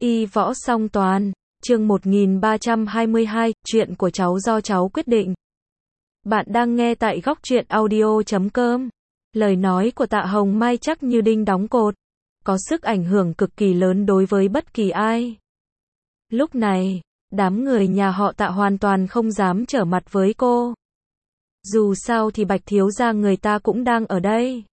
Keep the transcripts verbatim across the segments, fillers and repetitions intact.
Y võ song toàn, chương một nghìn ba trăm hai mươi hai, chuyện của cháu do cháu quyết định. Bạn đang nghe tại góc truyện audio chấm com. Lời nói của Tạ Hồng Mai chắc như đinh đóng cột, có sức ảnh hưởng cực kỳ lớn đối với bất kỳ ai. Lúc này, đám người nhà họ Tạ hoàn toàn không dám trở mặt với cô. Dù sao thì Bạch thiếu gia người ta cũng đang ở đây.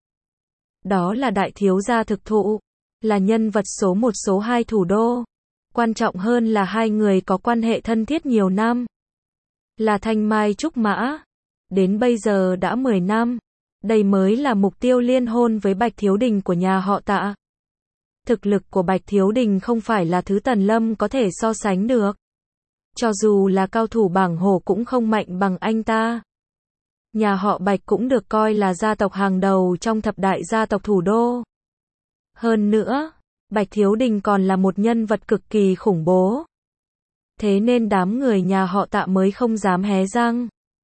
Đó là đại thiếu gia thực thụ, là nhân vật số một số hai thủ đô. Quan trọng hơn là hai người có quan hệ thân thiết nhiều năm. Là thanh mai trúc mã. Đến bây giờ đã mười năm. Đây mới là mục tiêu liên hôn với Bạch Thiếu Đình của nhà họ Tạ. Thực lực của Bạch Thiếu Đình không phải là thứ Tần Lâm có thể so sánh được. Cho dù là cao thủ bảng hổ cũng không mạnh bằng anh ta. Nhà họ Bạch cũng được coi là gia tộc hàng đầu trong thập đại gia tộc thủ đô. Hơn nữa, Bạch Thiếu Đình còn là một nhân vật cực kỳ khủng bố. Thế nên đám người nhà họ Tạ mới không dám hé răng.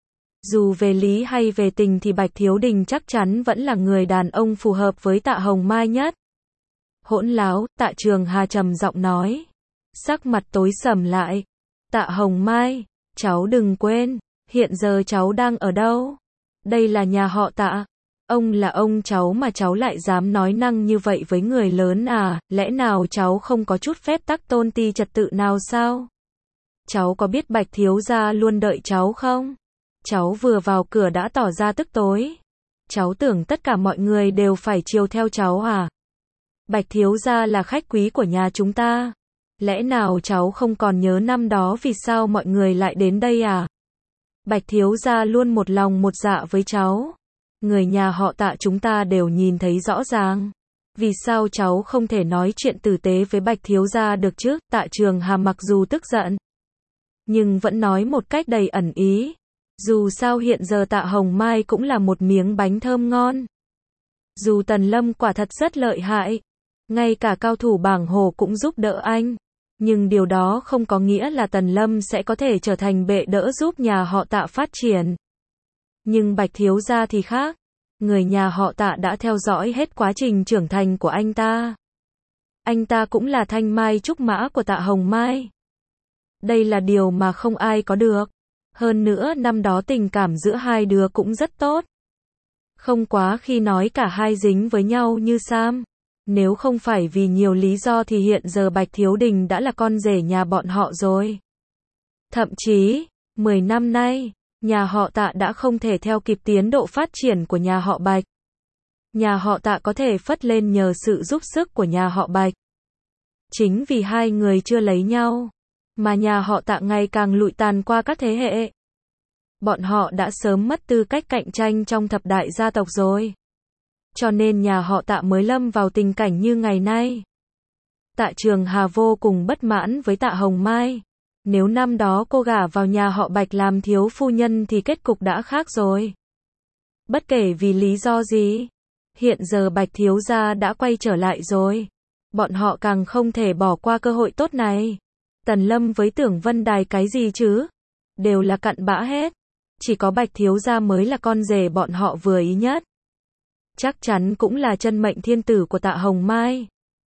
Dù về lý hay về tình thì Bạch Thiếu Đình chắc chắn vẫn là người đàn ông phù hợp với Tạ Hồng Mai nhất. Hỗn láo, Tạ Trường Hà trầm giọng nói. Sắc mặt tối sầm lại. Tạ Hồng Mai, cháu đừng quên, hiện giờ cháu đang ở đâu? Đây là nhà họ Tạ. Ông là ông cháu mà cháu lại dám nói năng như vậy với người lớn à, lẽ nào cháu không có chút phép tắc tôn ti trật tự nào sao? Cháu có biết Bạch thiếu gia luôn đợi cháu không? Cháu vừa vào cửa đã tỏ ra tức tối. Cháu tưởng tất cả mọi người đều phải chiều theo cháu à? Bạch thiếu gia là khách quý của nhà chúng ta. Lẽ nào cháu không còn nhớ năm đó vì sao mọi người lại đến đây à? Bạch thiếu gia luôn một lòng một dạ với cháu. Người nhà họ Tạ chúng ta đều nhìn thấy rõ ràng. Vì sao cháu không thể nói chuyện tử tế với Bạch thiếu gia được chứ? Tạ Trường Hà mặc dù tức giận, nhưng vẫn nói một cách đầy ẩn ý. Dù sao hiện giờ Tạ Hồng Mai cũng là một miếng bánh thơm ngon. Dù Tần Lâm quả thật rất lợi hại, ngay cả cao thủ bảng hổ cũng giúp đỡ anh. Nhưng điều đó không có nghĩa là Tần Lâm sẽ có thể trở thành bệ đỡ giúp nhà họ Tạ phát triển. Nhưng Bạch thiếu gia thì khác. Người nhà họ Tạ đã theo dõi hết quá trình trưởng thành của anh ta. Anh ta cũng là thanh mai trúc mã của Tạ Hồng Mai. Đây là điều mà không ai có được. Hơn nữa năm đó tình cảm giữa hai đứa cũng rất tốt. Không quá khi nói cả hai dính với nhau như Sam. Nếu không phải vì nhiều lý do thì hiện giờ Bạch Thiếu Đình đã là con rể nhà bọn họ rồi. Thậm chí, mười năm nay, nhà họ Tạ đã không thể theo kịp tiến độ phát triển của nhà họ Bạch. Nhà họ Tạ có thể phất lên nhờ sự giúp sức của nhà họ Bạch. Chính vì hai người chưa lấy nhau, mà nhà họ Tạ ngày càng lụi tàn qua các thế hệ. Bọn họ đã sớm mất tư cách cạnh tranh trong thập đại gia tộc rồi. Cho nên nhà họ Tạ mới lâm vào tình cảnh như ngày nay. Tạ Trường Hà vô cùng bất mãn với Tạ Hồng Mai. Nếu năm đó cô gả vào nhà họ Bạch làm thiếu phu nhân thì kết cục đã khác rồi. Bất kể vì lý do gì, hiện giờ Bạch thiếu gia đã quay trở lại rồi. Bọn họ càng không thể bỏ qua cơ hội tốt này. Tần Lâm với Tưởng Vân Đài cái gì chứ? Đều là cặn bã hết. Chỉ có Bạch thiếu gia mới là con rể bọn họ vừa ý nhất. Chắc chắn cũng là chân mệnh thiên tử của Tạ Hồng Mai.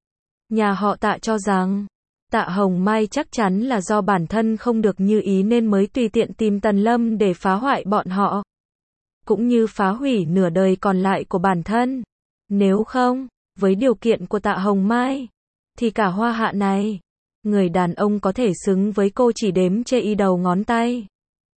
Nhà họ Tạ cho rằng Tạ Hồng Mai chắc chắn là do bản thân không được như ý nên mới tùy tiện tìm Tần Lâm để phá hoại bọn họ. Cũng như phá hủy nửa đời còn lại của bản thân. Nếu không, với điều kiện của Tạ Hồng Mai, thì cả hoa hạ này, người đàn ông có thể xứng với cô chỉ đếm chê y đầu ngón tay.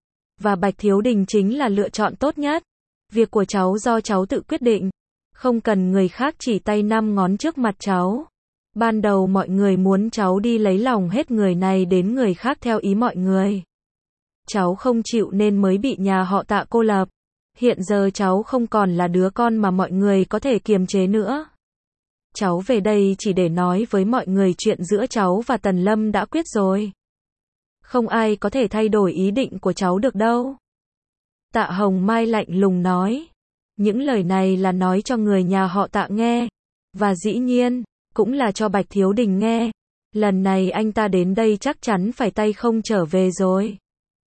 Và Bạch Thiếu Đình chính là lựa chọn tốt nhất. Việc của cháu do cháu tự quyết định. Không cần người khác chỉ tay năm ngón trước mặt cháu. Ban đầu mọi người muốn cháu đi lấy lòng hết người này đến người khác theo ý mọi người. Cháu không chịu nên mới bị nhà họ Tạ cô lập. Hiện giờ cháu không còn là đứa con mà mọi người có thể kiềm chế nữa. Cháu về đây chỉ để nói với mọi người chuyện giữa cháu và Tần Lâm đã quyết rồi. Không ai có thể thay đổi ý định của cháu được đâu. Tạ Hồng Mai lạnh lùng nói. Những lời này là nói cho người nhà họ Tạ nghe. Và dĩ nhiên, cũng là cho Bạch Thiếu Đình nghe. Lần này anh ta đến đây chắc chắn phải tay không trở về rồi.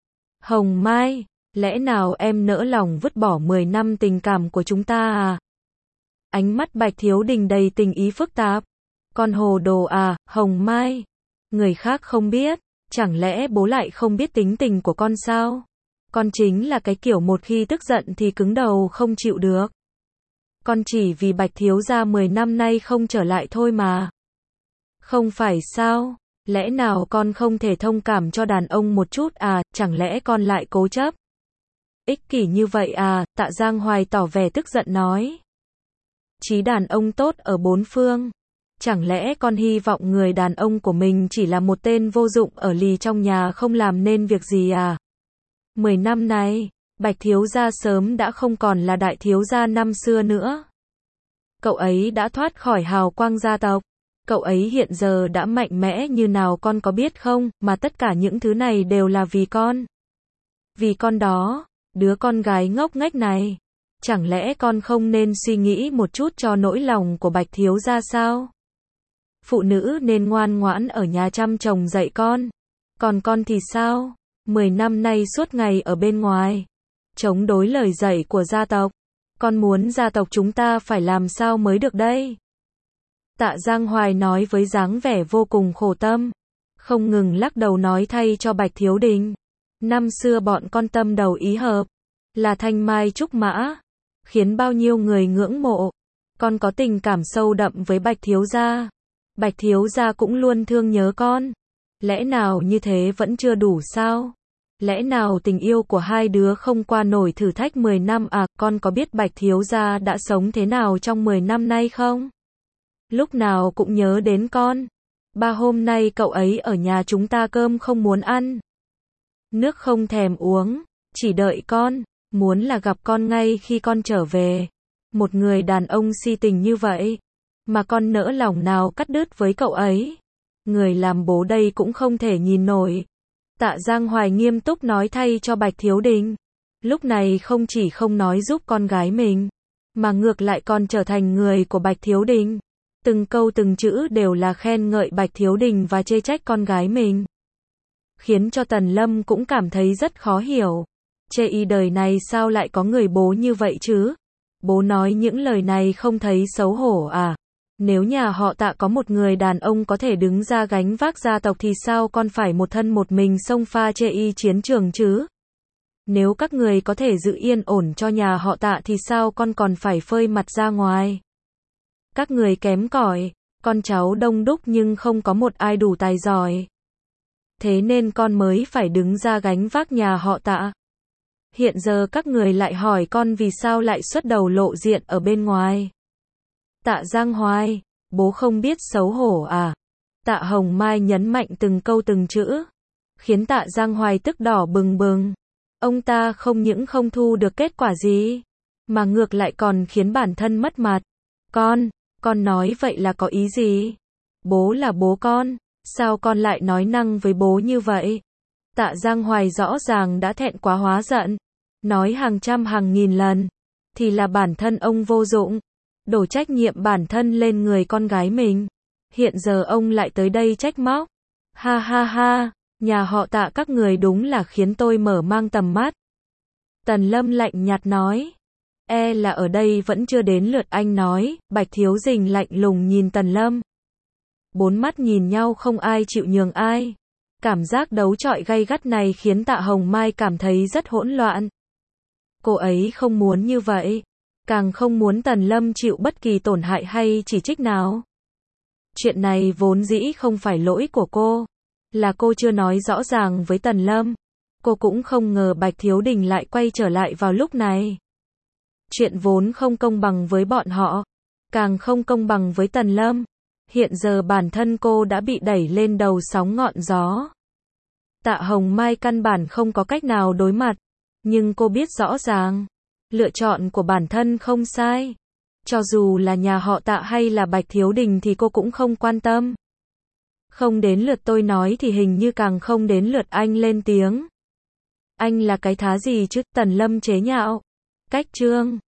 Hồng Mai, lẽ nào em nỡ lòng vứt bỏ mười năm tình cảm của chúng ta à? Ánh mắt Bạch Thiếu Đình đầy tình ý phức tạp. Con hồ đồ à, Hồng Mai. Người khác không biết, chẳng lẽ bố lại không biết tính tình của con sao? Con chính là cái kiểu một khi tức giận thì cứng đầu không chịu được. Con chỉ vì Bạch thiếu gia mười năm nay không trở lại thôi mà. Không phải sao? Lẽ nào con không thể thông cảm cho đàn ông một chút à, chẳng lẽ con lại cố chấp? Ích kỷ như vậy à, Tạ Giang Hoài tỏ vẻ tức giận nói. Chí đàn ông tốt ở bốn phương. Chẳng lẽ con hy vọng người đàn ông của mình chỉ là một tên vô dụng ở lì trong nhà không làm nên việc gì à? Mười năm nay, Bạch thiếu gia sớm đã không còn là đại thiếu gia năm xưa nữa. Cậu ấy đã thoát khỏi hào quang gia tộc. Cậu ấy hiện giờ đã mạnh mẽ như nào con có biết không, mà tất cả những thứ này đều là vì con. Vì con đó, đứa con gái ngốc nghếch này. Chẳng lẽ con không nên suy nghĩ một chút cho nỗi lòng của Bạch thiếu gia sao? Phụ nữ nên ngoan ngoãn ở nhà chăm chồng dạy con. Còn con thì sao? Mười năm nay suốt ngày ở bên ngoài, chống đối lời dạy của gia tộc. Con muốn gia tộc chúng ta phải làm sao mới được đây? Tạ Giang Hoài nói với dáng vẻ vô cùng khổ tâm, không ngừng lắc đầu nói thay cho Bạch Thiếu Đình. Năm xưa bọn con tâm đầu ý hợp, là thanh mai trúc mã, khiến bao nhiêu người ngưỡng mộ. Con có tình cảm sâu đậm với Bạch thiếu gia. Bạch thiếu gia cũng luôn thương nhớ con. Lẽ nào như thế vẫn chưa đủ sao? Lẽ nào tình yêu của hai đứa không qua nổi thử thách mười năm à? Con có biết Bạch thiếu gia đã sống thế nào trong mười năm nay không? Lúc nào cũng nhớ đến con. Ba hôm nay cậu ấy ở nhà chúng ta cơm không muốn ăn, nước không thèm uống, chỉ đợi con, muốn là gặp con ngay khi con trở về. Một người đàn ông si tình như vậy, mà con nỡ lòng nào cắt đứt với cậu ấy. Người làm bố đây cũng không thể nhìn nổi. Tạ Giang Hoài nghiêm túc nói thay cho Bạch Thiếu Đình. Lúc này không chỉ không nói giúp con gái mình, mà ngược lại còn trở thành người của Bạch Thiếu Đình. Từng câu từng chữ đều là khen ngợi Bạch Thiếu Đình và chê trách con gái mình. Khiến cho Tần Lâm cũng cảm thấy rất khó hiểu. Chê y đời này sao lại có người bố như vậy chứ? Bố nói những lời này không thấy xấu hổ à? Nếu nhà họ Tạ có một người đàn ông có thể đứng ra gánh vác gia tộc thì sao con phải một thân một mình xông pha chê y chiến trường chứ? Nếu các người có thể giữ yên ổn cho nhà họ Tạ thì sao con còn phải phơi mặt ra ngoài? Các người kém cỏi, con cháu đông đúc nhưng không có một ai đủ tài giỏi. Thế nên con mới phải đứng ra gánh vác nhà họ Tạ. Hiện giờ các người lại hỏi con vì sao lại xuất đầu lộ diện ở bên ngoài. Tạ Giang Hoài, bố không biết xấu hổ à? Tạ Hồng Mai nhấn mạnh từng câu từng chữ, khiến Tạ Giang Hoài tức đỏ bừng bừng. Ông ta không những không thu được kết quả gì, mà ngược lại còn khiến bản thân mất mặt. Con, con nói vậy là có ý gì? Bố là bố con, sao con lại nói năng với bố như vậy? Tạ Giang Hoài rõ ràng đã thẹn quá hóa giận, nói hàng trăm hàng nghìn lần, thì là bản thân ông vô dụng, đổ trách nhiệm bản thân lên người con gái mình. Hiện giờ ông lại tới đây trách móc. Ha ha ha, nhà họ Tạ các người đúng là khiến tôi mở mang tầm mắt. Tần Lâm lạnh nhạt nói. E là ở đây vẫn chưa đến lượt anh nói. Bạch Thiếu Dình lạnh lùng nhìn Tần Lâm. Bốn mắt nhìn nhau không ai chịu nhường ai. Cảm giác đấu chọi gay gắt này khiến Tạ Hồng Mai cảm thấy rất hỗn loạn. Cô ấy không muốn như vậy, càng không muốn Tần Lâm chịu bất kỳ tổn hại hay chỉ trích nào. Chuyện này vốn dĩ không phải lỗi của cô, là cô chưa nói rõ ràng với Tần Lâm. Cô cũng không ngờ Bạch Thiếu Đình lại quay trở lại vào lúc này. Chuyện vốn không công bằng với bọn họ, càng không công bằng với Tần Lâm. Hiện giờ bản thân cô đã bị đẩy lên đầu sóng ngọn gió. Tạ Hồng Mai căn bản không có cách nào đối mặt, nhưng cô biết rõ ràng, lựa chọn của bản thân không sai. Cho dù là nhà họ Tạ hay là Bạch Thiếu Đình thì cô cũng không quan tâm. Không đến lượt tôi nói thì hình như càng không đến lượt anh lên tiếng. Anh là cái thá gì chứ? Tần Lâm chế nhạo. Cách chương